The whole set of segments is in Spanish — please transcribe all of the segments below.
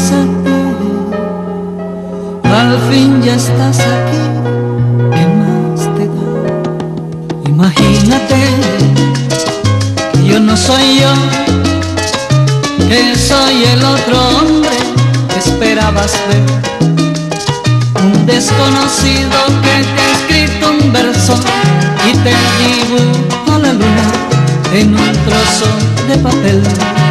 besarte. Al fin ya estás aquí, ¿qué más te da? Imagínate que yo no soy yo, que soy el otro hombre que esperabas ver, un desconocido que te ha escrito un verso y te dibujo la luna en un trozo de papel.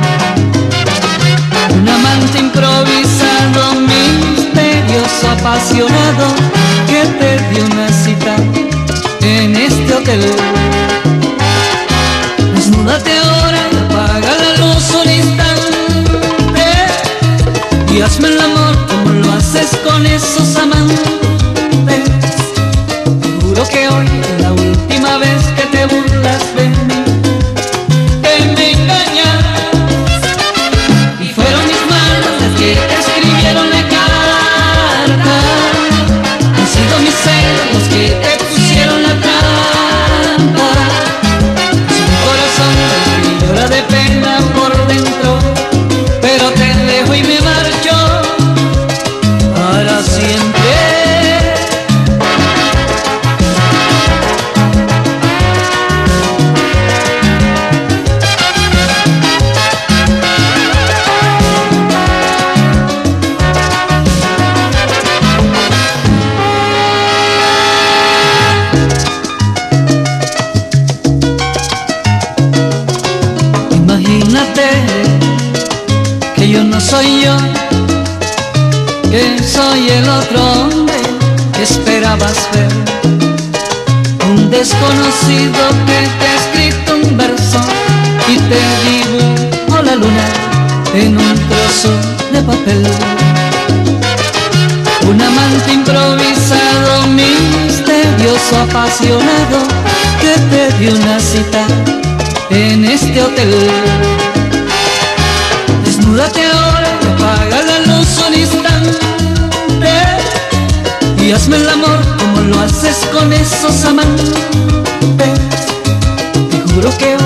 Un amante improvisado, misterioso, apasionado, que te dio una cita en este hotel. Desnúdate ahora y apaga la luz un instante y hazme el amor como lo haces con esos amantes. Seguro que hoy es la última vez que te burlas de mí, que me engañas. Y fueron mis manos las que te escribieron la carta, han sido mis celos los que te pusieron la trampa. Es un corazón que llora de pena por dentro, pero te dejo y me marcho para siempre. Imagínate que yo no soy yo, que soy el otro hombre que esperabas ver, un desconocido que te ha escrito un verso y te dibujo la luna en un trozo de papel. Un amante improvisado, misterioso, apasionado, que te dio una cita en este hotel. Desnúdate ahora y apaga la luz un instante y hazme el amor como lo haces con esos amantes. Te juro que